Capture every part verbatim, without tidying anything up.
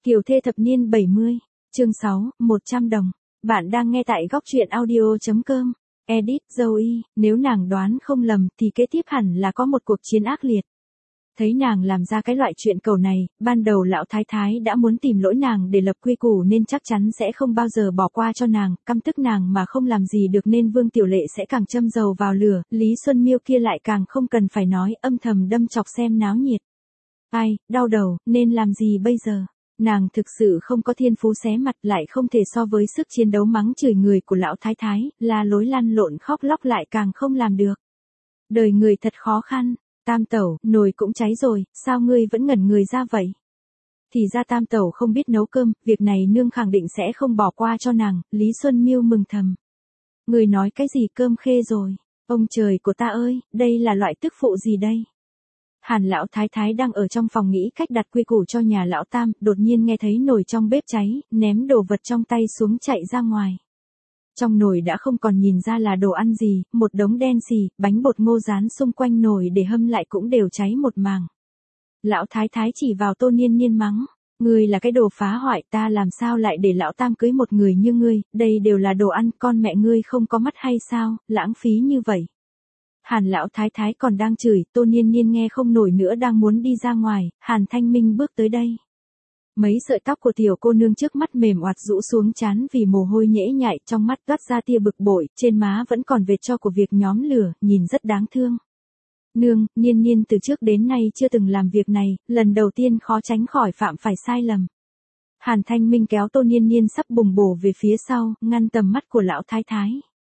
Kiều thê thập niên bảy mươi, chương sáu, một trăm đồng. Bạn đang nghe tại góc truyện audio.com. Edit Zoe, nếu nàng đoán không lầm thì kế tiếp hẳn là có một cuộc chiến ác liệt. Thấy nàng làm ra cái loại chuyện cầu này, ban đầu lão thái thái đã muốn tìm lỗi nàng để lập quy củ nên chắc chắn sẽ không bao giờ bỏ qua cho nàng, căm tức nàng mà không làm gì được nên Vương Tiểu Lệ sẽ càng châm dầu vào lửa, Lý Xuân Miêu kia lại càng không cần phải nói, âm thầm đâm chọc xem náo nhiệt. Ai, đau đầu, nên làm gì bây giờ? Nàng thực sự không có thiên phú xé mặt, lại không thể so với sức chiến đấu mắng chửi người của lão thái thái, la lối lăn lộn khóc lóc lại càng không làm được. Đời người thật khó khăn. Tam tẩu, nồi cũng cháy rồi, sao ngươi vẫn ngẩn người ra vậy? Thì ra tam tẩu không biết nấu cơm, việc này nương khẳng định sẽ không bỏ qua cho nàng, Lý Xuân Miêu mừng thầm. Ngươi nói cái gì cơm khê rồi? Ông trời của ta ơi, đây là loại tức phụ gì đây? Hàn lão thái thái đang ở trong phòng nghĩ cách đặt quy củ cho nhà lão tam, đột nhiên nghe thấy nồi trong bếp cháy, ném đồ vật trong tay xuống chạy ra ngoài. Trong nồi đã không còn nhìn ra là đồ ăn gì, một đống đen xì, bánh bột ngô rán xung quanh nồi để hâm lại cũng đều cháy một màng. Lão thái thái chỉ vào Tô Niên Niên mắng, ngươi là cái đồ phá hoại, ta làm sao lại để lão tam cưới một người như ngươi, đây đều là đồ ăn, con mẹ ngươi không có mắt hay sao, lãng phí như vậy. Hàn lão thái thái còn đang chửi, Tô Niên Niên nghe không nổi nữa đang muốn đi ra ngoài, Hàn Thanh Minh bước tới đây. Mấy sợi tóc của tiểu cô nương trước mắt mềm oạt rũ xuống trán vì mồ hôi nhễ nhại, trong mắt toát ra tia bực bội, trên má vẫn còn vệt tro của việc nhóm lửa, nhìn rất đáng thương. Nương, Niên Niên từ trước đến nay chưa từng làm việc này, lần đầu tiên khó tránh khỏi phạm phải sai lầm. Hàn Thanh Minh kéo Tô Niên Niên sắp bùng bổ về phía sau, ngăn tầm mắt của lão thái thái.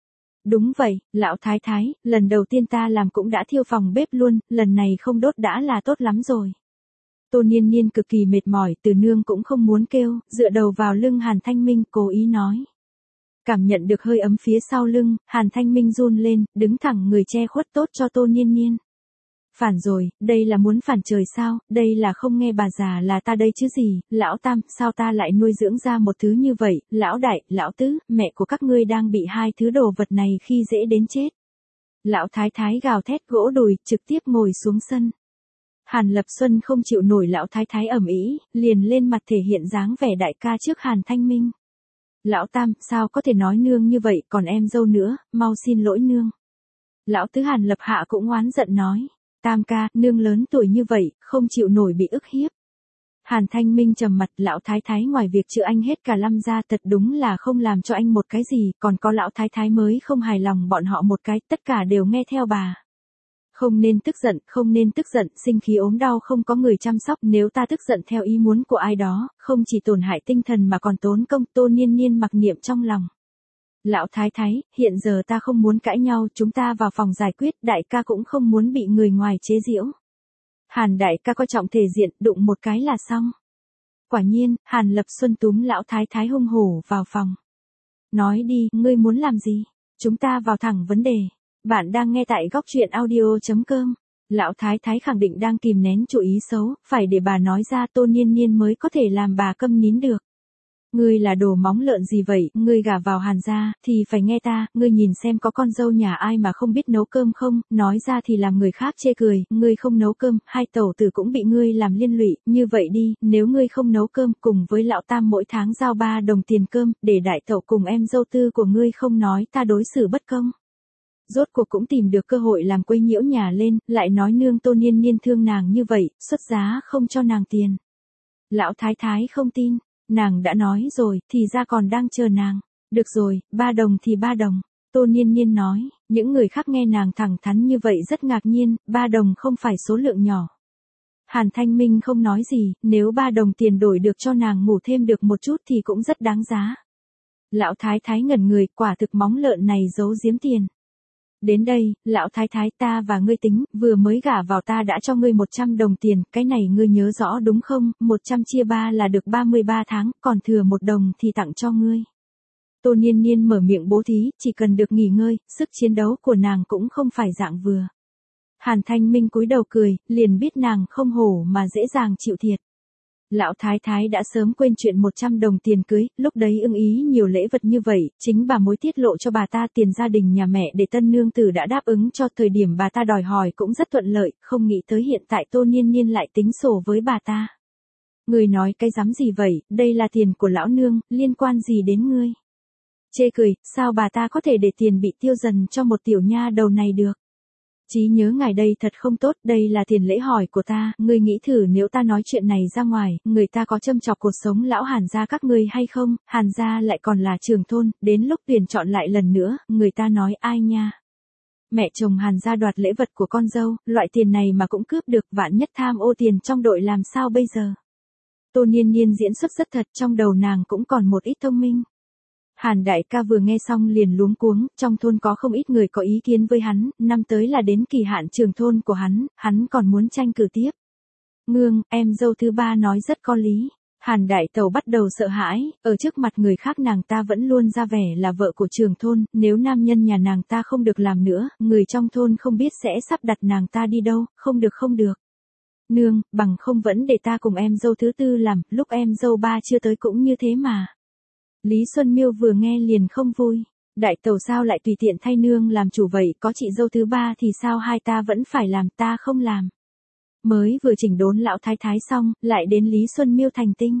Đúng vậy, lão thái thái, lần đầu tiên ta làm cũng đã thiêu phòng bếp luôn, lần này không đốt đã là tốt lắm rồi. Tô Niên Niên cực kỳ mệt mỏi, từ nương cũng không muốn kêu, dựa đầu vào lưng Hàn Thanh Minh, cố ý nói. Cảm nhận được hơi ấm phía sau lưng, Hàn Thanh Minh run lên, đứng thẳng người che khuất tốt cho Tô Niên Niên. Phản rồi, đây là muốn phản trời sao, đây là không nghe bà già là ta đây chứ gì, lão tam, sao ta lại nuôi dưỡng ra một thứ như vậy, lão đại, lão tứ, mẹ của các ngươi đang bị hai thứ đồ vật này khi dễ đến chết. Lão thái thái gào thét gỗ đùi, trực tiếp ngồi xuống sân. Hàn Lập Xuân không chịu nổi lão thái thái ầm ĩ, liền lên mặt thể hiện dáng vẻ đại ca trước Hàn Thanh Minh. Lão tam, sao có thể nói nương như vậy, còn em dâu nữa, mau xin lỗi nương. Lão tứ Hàn Lập Hạ cũng oán giận nói, tam ca, nương lớn tuổi như vậy, không chịu nổi bị ức hiếp. Hàn Thanh Minh trầm mặt, lão thái thái ngoài việc chữa anh hết cả lâm ra thật đúng là không làm cho anh một cái gì, còn có lão thái thái mới không hài lòng bọn họ một cái, tất cả đều nghe theo bà. Không nên tức giận, không nên tức giận, sinh khí ốm đau không có người chăm sóc, nếu ta tức giận theo ý muốn của ai đó, không chỉ tổn hại tinh thần mà còn tốn công. Tô Niên Niên mặc niệm trong lòng. Lão thái thái, hiện giờ ta không muốn cãi nhau, chúng ta vào phòng giải quyết, đại ca cũng không muốn bị người ngoài chế giễu. Hàn đại ca coi trọng thể diện, đụng một cái là xong. Quả nhiên, Hàn Lập Xuân túm lão thái thái hung hổ vào phòng. Nói đi, ngươi muốn làm gì? Chúng ta vào thẳng vấn đề. Bạn đang nghe tại góc truyện audio.com. Lão thái thái khẳng định đang kìm nén chủ ý xấu, phải để bà nói ra Tô Niên Niên mới có thể làm bà câm nín được. Ngươi là đồ móng lợn gì vậy, ngươi gả vào Hàn gia, thì phải nghe ta, ngươi nhìn xem có con dâu nhà ai mà không biết nấu cơm không, nói ra thì làm người khác chê cười, ngươi không nấu cơm, hai tẩu tử cũng bị ngươi làm liên lụy, như vậy đi, nếu ngươi không nấu cơm cùng với lão tam mỗi tháng giao ba đồng tiền cơm, để đại tẩu cùng em dâu tư của ngươi không nói ta đối xử bất công. Rốt cuộc cũng tìm được cơ hội làm quấy nhiễu nhà lên, lại nói nương Tô Niên Niên thương nàng như vậy, xuất giá không cho nàng tiền. Lão thái thái không tin, nàng đã nói rồi, thì ra còn đang chờ nàng. Được rồi, ba đồng thì ba đồng. Tô Niên Niên nói, những người khác nghe nàng thẳng thắn như vậy rất ngạc nhiên, ba đồng không phải số lượng nhỏ. Hàn Thanh Minh không nói gì, nếu ba đồng tiền đổi được cho nàng ngủ thêm được một chút thì cũng rất đáng giá. Lão thái thái ngẩn người, quả thực móng lợn này giấu giếm tiền. Đến đây, lão thái thái, ta và ngươi tính, vừa mới gả vào ta đã cho ngươi một trăm đồng tiền, cái này ngươi nhớ rõ đúng không, một trăm chia ba là được ba mươi ba tháng, còn thừa một đồng thì tặng cho ngươi. Tô Niên Niên mở miệng bố thí, chỉ cần được nghỉ ngơi, sức chiến đấu của nàng cũng không phải dạng vừa. Hàn Thanh Minh cúi đầu cười, liền biết nàng không hổ mà dễ dàng chịu thiệt. Lão thái thái đã sớm quên chuyện một trăm đồng tiền cưới, lúc đấy ưng ý nhiều lễ vật như vậy, chính bà mối tiết lộ cho bà ta tiền gia đình nhà mẹ để tân nương tử đã đáp ứng cho, thời điểm bà ta đòi hỏi cũng rất thuận lợi, không nghĩ tới hiện tại Tô Niên Niên lại tính sổ với bà ta. Ngươi nói cái dám gì vậy, đây là tiền của lão nương, liên quan gì đến ngươi? Chê cười, sao bà ta có thể để tiền bị tiêu dần cho một tiểu nha đầu này được? Chí nhớ ngài đây thật không tốt, đây là tiền lễ hỏi của ta, ngươi nghĩ thử nếu ta nói chuyện này ra ngoài, người ta có châm chọc cuộc sống lão Hàn gia các ngươi hay không, Hàn gia lại còn là trưởng thôn, đến lúc tuyển chọn lại lần nữa, người ta nói ai nha. Mẹ chồng Hàn gia đoạt lễ vật của con dâu, loại tiền này mà cũng cướp được, vạn nhất tham ô tiền trong đội làm sao bây giờ? Tô Niên Niên diễn xuất rất thật, trong đầu nàng cũng còn một ít thông minh. Hàn đại ca vừa nghe xong liền luống cuống, trong thôn có không ít người có ý kiến với hắn, năm tới là đến kỳ hạn trưởng thôn của hắn, hắn còn muốn tranh cử tiếp. Ngương, em dâu thứ ba nói rất có lý. Hàn đại tẩu bắt đầu sợ hãi, ở trước mặt người khác nàng ta vẫn luôn ra vẻ là vợ của trưởng thôn, nếu nam nhân nhà nàng ta không được làm nữa, người trong thôn không biết sẽ sắp đặt nàng ta đi đâu, không được không được. Nương, bằng không vẫn để ta cùng em dâu thứ tư làm, lúc em dâu ba chưa tới cũng như thế mà. Lý Xuân Miêu vừa nghe liền không vui. Đại tẩu sao lại tùy tiện thay nương làm chủ vậy, có chị dâu thứ ba thì sao hai ta vẫn phải làm, ta không làm. Mới vừa chỉnh đốn lão thái thái xong, lại đến Lý Xuân Miêu thành tinh.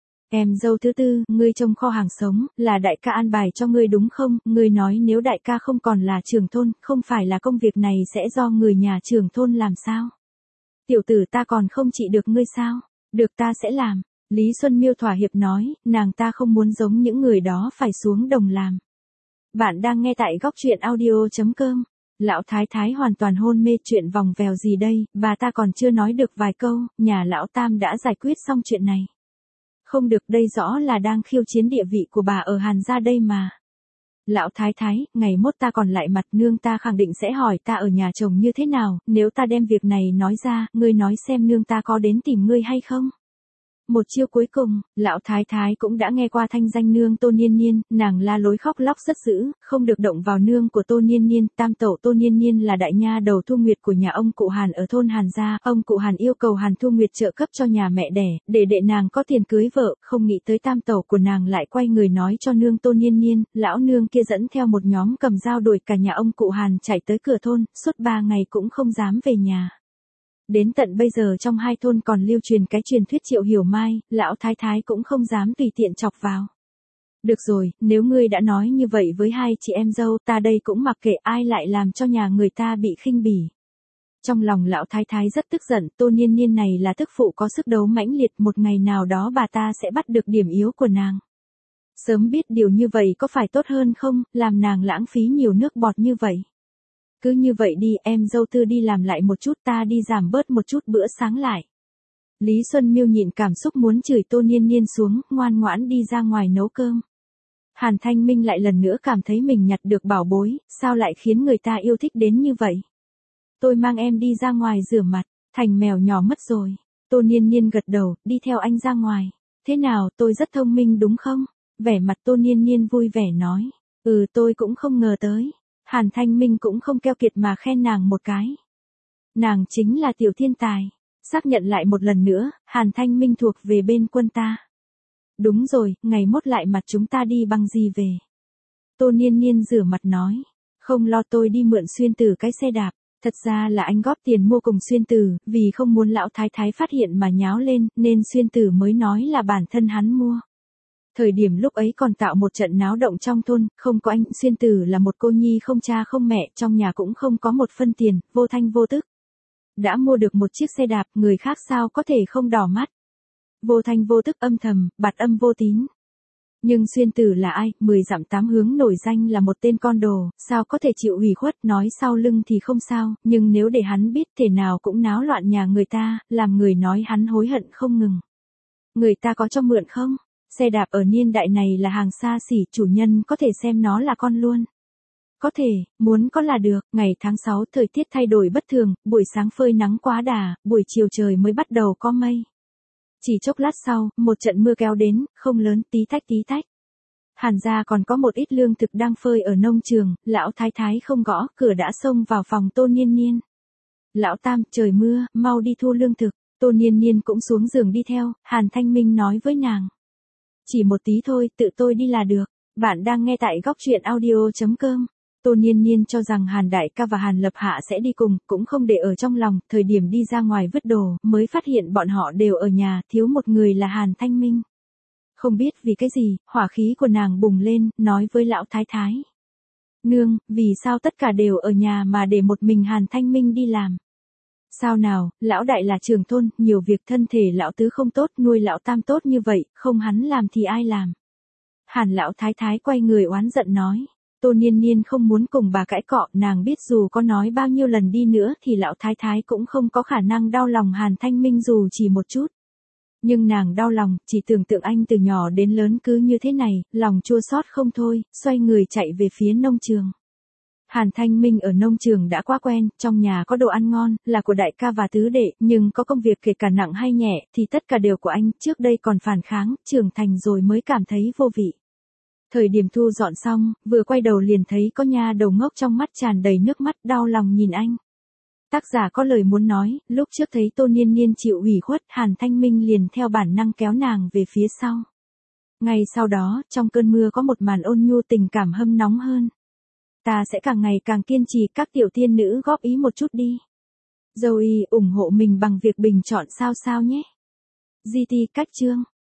Em dâu thứ tư, ngươi trông kho hàng sống, là đại ca an bài cho ngươi đúng không? Ngươi nói nếu đại ca không còn là trưởng thôn, không phải là công việc này sẽ do người nhà trưởng thôn làm sao? Tiểu tử ta còn không trị được ngươi sao? Được ta sẽ làm. Lý Xuân Miêu thỏa hiệp nói, nàng ta không muốn giống những người đó phải xuống đồng làm. Bạn đang nghe tại góc truyện audio chấm com. Lão thái thái hoàn toàn hôn mê, chuyện vòng vèo gì đây, bà ta còn chưa nói được vài câu, nhà lão tam đã giải quyết xong chuyện này. Không được, đây rõ là đang khiêu chiến địa vị của bà ở Hàn gia đây mà. Lão thái thái, ngày mốt ta còn lại mặt, nương ta khẳng định sẽ hỏi ta ở nhà chồng như thế nào, nếu ta đem việc này nói ra, ngươi nói xem nương ta có đến tìm ngươi hay không? Một chiêu cuối cùng, lão thái thái cũng đã nghe qua thanh danh nương Tô Niên Niên, nàng la lối khóc lóc rất dữ, không được động vào nương của Tô Niên Niên, tam tẩu Tô Niên Niên là đại nha đầu Thu Nguyệt của nhà ông cụ Hàn ở thôn Hàn gia, ông cụ Hàn yêu cầu Hàn Thu Nguyệt trợ cấp cho nhà mẹ đẻ, để đệ nàng có tiền cưới vợ, không nghĩ tới tam tẩu của nàng lại quay người nói cho nương Tô Niên Niên, lão nương kia dẫn theo một nhóm cầm dao đuổi cả nhà ông cụ Hàn chạy tới cửa thôn, suốt ba ngày cũng không dám về nhà. Đến tận bây giờ trong hai thôn còn lưu truyền cái truyền thuyết Triệu Hiểu Mai, lão thái thái cũng không dám tùy tiện chọc vào. Được rồi, nếu ngươi đã nói như vậy với hai chị em dâu, ta đây cũng mặc kệ, ai lại làm cho nhà người ta bị khinh bỉ. Trong lòng lão thái thái rất tức giận, Tô Niên Niên này là tức phụ có sức đấu mãnh liệt, một ngày nào đó bà ta sẽ bắt được điểm yếu của nàng. Sớm biết điều như vậy có phải tốt hơn không, làm nàng lãng phí nhiều nước bọt như vậy. Cứ như vậy đi, em dâu tư đi làm lại một chút, ta đi giảm bớt một chút bữa sáng lại. Lý Xuân Miêu nhịn cảm xúc muốn chửi Tô Niên Niên xuống, ngoan ngoãn đi ra ngoài nấu cơm. Hàn Thanh Minh lại lần nữa cảm thấy mình nhặt được bảo bối, sao lại khiến người ta yêu thích đến như vậy. Tôi mang em đi ra ngoài rửa mặt, thành mèo nhỏ mất rồi. Tô Niên Niên gật đầu, đi theo anh ra ngoài. Thế nào, tôi rất thông minh đúng không? Vẻ mặt Tô Niên Niên vui vẻ nói. Ừ, tôi cũng không ngờ tới. Hàn Thanh Minh cũng không keo kiệt mà khen nàng một cái. Nàng chính là tiểu thiên tài. Xác nhận lại một lần nữa, Hàn Thanh Minh thuộc về bên quân ta. Đúng rồi, ngày mốt lại mặt chúng ta đi bằng gì về? Tô Niên Niên rửa mặt nói. Không lo, tôi đi mượn Xuyên Tử cái xe đạp. Thật ra là anh góp tiền mua cùng Xuyên Tử, vì không muốn lão thái thái phát hiện mà nháo lên, nên Xuyên Tử mới nói là bản thân hắn mua. Thời điểm lúc ấy còn tạo một trận náo động trong thôn, không có anh, Xuyên Tử là một cô nhi không cha không mẹ, trong nhà cũng không có một phân tiền, vô thanh vô tức. Đã mua được một chiếc xe đạp, người khác sao có thể không đỏ mắt. Vô thanh vô tức âm thầm, bạt âm vô tín. Nhưng Xuyên Tử là ai, mười dặm tám hướng nổi danh là một tên con đồ, sao có thể chịu ủy khuất, nói sau lưng thì không sao, nhưng nếu để hắn biết thể nào cũng náo loạn nhà người ta, làm người nói hắn hối hận không ngừng. Người ta có cho mượn không? Xe đạp ở niên đại này là hàng xa xỉ, chủ nhân có thể xem nó là con luôn. Có thể, muốn có là được, ngày tháng sáu thời tiết thay đổi bất thường, buổi sáng phơi nắng quá đà, buổi chiều trời mới bắt đầu có mây. Chỉ chốc lát sau, một trận mưa kéo đến, không lớn, tí tách tí tách. Hàn gia còn có một ít lương thực đang phơi ở nông trường, lão thái thái không gõ, cửa đã xông vào phòng Tô Niên Niên. Lão tam, trời mưa, mau đi thu lương thực. Tô Niên Niên cũng xuống giường đi theo, Hàn Thanh Minh nói với nàng. Chỉ một tí thôi, tự tôi đi là được. Bạn đang nghe tại góc truyện audio chấm com. Tô Niên Niên cho rằng Hàn Đại ca và Hàn Lập Hạ sẽ đi cùng, cũng không để ở trong lòng, thời điểm đi ra ngoài vứt đồ, mới phát hiện bọn họ đều ở nhà, thiếu một người là Hàn Thanh Minh. Không biết vì cái gì, hỏa khí của nàng bùng lên, nói với lão thái thái. Nương, vì sao tất cả đều ở nhà mà để một mình Hàn Thanh Minh đi làm? Sao nào, lão đại là trưởng thôn, nhiều việc thân thể lão tứ không tốt, nuôi lão tam tốt như vậy, không hắn làm thì ai làm? Hàn lão thái thái quay người oán giận nói. Tô Niên Niên không muốn cùng bà cãi cọ, nàng biết dù có nói bao nhiêu lần đi nữa thì lão thái thái cũng không có khả năng đau lòng Hàn Thanh Minh dù chỉ một chút. Nhưng nàng đau lòng, chỉ tưởng tượng anh từ nhỏ đến lớn cứ như thế này, lòng chua xót không thôi, xoay người chạy về phía nông trường. Hàn Thanh Minh ở nông trường đã quá quen, trong nhà có đồ ăn ngon, là của đại ca và tứ đệ, nhưng có công việc kể cả nặng hay nhẹ, thì tất cả đều của anh, trước đây còn phản kháng, trưởng thành rồi mới cảm thấy vô vị. Thời điểm thu dọn xong, vừa quay đầu liền thấy có nha đầu ngốc trong mắt tràn đầy nước mắt, đau lòng nhìn anh. Tác giả có lời muốn nói, lúc trước thấy Tô Niên Niên chịu ủy khuất, Hàn Thanh Minh liền theo bản năng kéo nàng về phía sau. Ngay sau đó, trong cơn mưa có một màn ôn nhu tình cảm hâm nóng hơn. Ta sẽ càng ngày càng kiên trì, các tiểu tiên nữ góp ý một chút đi. Zoe ủng hộ mình bằng việc bình chọn sao sao nhé. giê tê cách chương